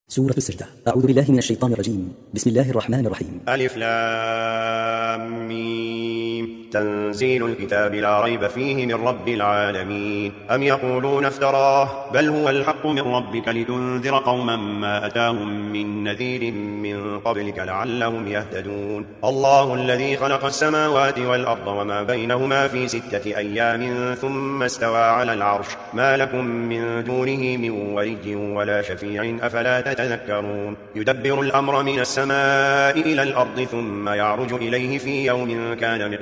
سورة السجدة. أعوذ بالله من الشيطان الرجيم. بسم الله الرحمن الرحيم. ألف لام ميم. تنزيل الكتاب لا ريب فيه من رب العالمين. أم يقولون افتراه بل هو الحق من ربك لتنذر قوما ما أتاهم من نذير من قبلك لعلهم يهتدون. الله الذي خلق السماوات والأرض وما بينهما في 6 أيام ثم استوى على العرش ما لكم من دونه من ولي ولا شفيع أفلا تتذكرون. يدبر الأمر من السماء إلى الأرض ثم يعرج إليه في يوم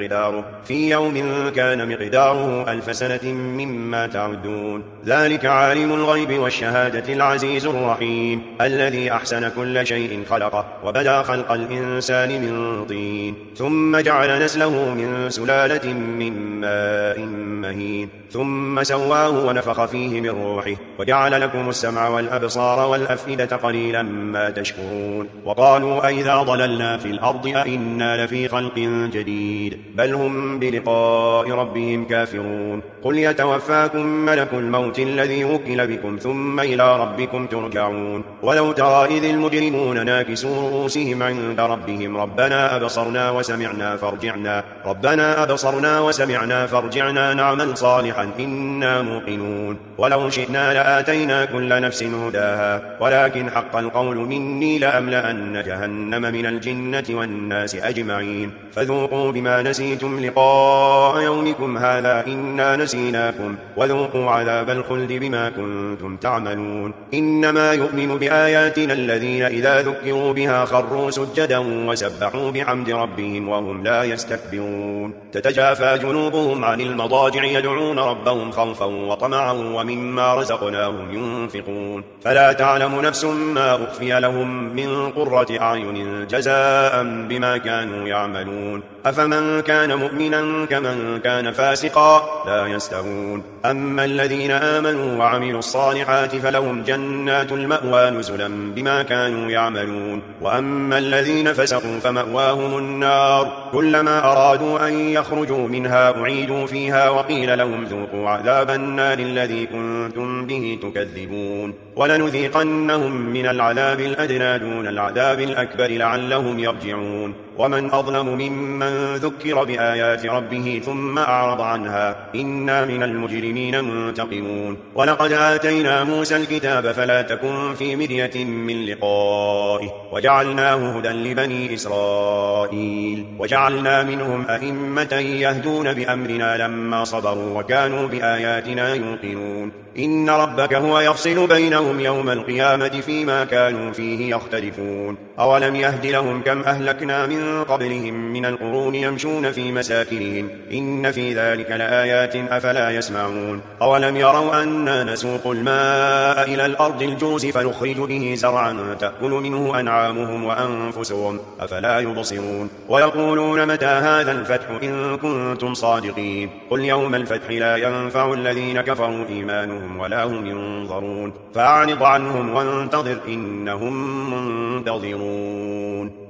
كان مقداره 1000 سنة مما تعدون. ذلك عالم الغيب والشهادة العزيز الرحيم الذي أحسن كل شيء خلقه وبدأ خلق الإنسان من طين ثم جعل نسله من سلالة من ماء مهين ثم سواه ونفخ فيه من روحه وجعل لكم السمع والأبصار والأفئدة قليلا ما تشكرون. وقالوا أئذا ضللنا في الأرض أئنا لفي خلق جديد بل هم بلقاء ربهم كافرون. قل يتوفاكم ملك الموت الذي وكل بكم ثم إلى ربكم ترجعون. ولو ترى إذ المجرمون ناكسوا رؤوسهم عند ربهم ربنا أبصرنا وسمعنا فارجعنا نعمل صالحا إنا موقنون. ولو شئنا لآتينا كل نفس هداها ولكن حق القول مني لأملأن جهنم من الجنة والناس أجمعين. فذوقوا بما نسيتم لقاء يومكم هذا إنا نسيناكم وذوقوا عذاب الخلد بما كنتم تعملون. إنما يؤمن بآياتنا الذين إذا ذكروا بها خروا سجدا وسبحوا بحمد ربهم وهم لا يستكبرون. تتجافى جنوبهم عن المضاجع يدعون ربهم خوفا وطمعا ومما رزقناهم ينفقون. فلا تعلم نفس ما أخفي لهم من قرة أعين جزاء بما كانوا يعملون. أفمن كان مؤمنا كمن كان فاسقا لا يستوون. أما الذين آمنوا وعملوا الصالحات فلهم جنات المأوى نزلا بما كانوا يعملون. وأما الذين فسقوا فمأواهم النار كلما أرادوا أن يخرجوا منها أعيدوا فيها وقيل لهم ذوقوا عذاب النار الذي كنتم به تكذبون. ولنذيقنهم من العذاب الأدنى دون العذاب الأكبر لعلهم يرجعون. ومن أظلم ممن ذكر بآيات ربه ثم أعرض عنها إنا من المجرمين منتقمون. ولقد آتينا موسى الكتاب فلا تكن في مرية من لقائه وجعلناه هدى لبني إسرائيل وجعلنا منهم أئمة يهدون بأمرنا لما صبروا وكانوا بآياتنا يوقنون. إن ربك هو يفصل بينهم يوم القيامة فيما كانوا فيه يختلفون. أولم يهد لهم كم أهلكنا من قبلهم من القرون يمشون في مساكنهم إن في ذلك لآيات أفلا يسمعون. أولم يروا أنا نسوق الماء إلى الأرض الجوز فنخرج به زرعا تأكل منه أنعامهم وأنفسهم أفلا يبصرون. ويقولون متى هذا الفتح إن كنتم صادقين قل يوم الفتح لا ينفع الذين كفروا إيمانهم ولا هم ينظرون. فأعرض عنهم وانتظر إنهم منتظرون.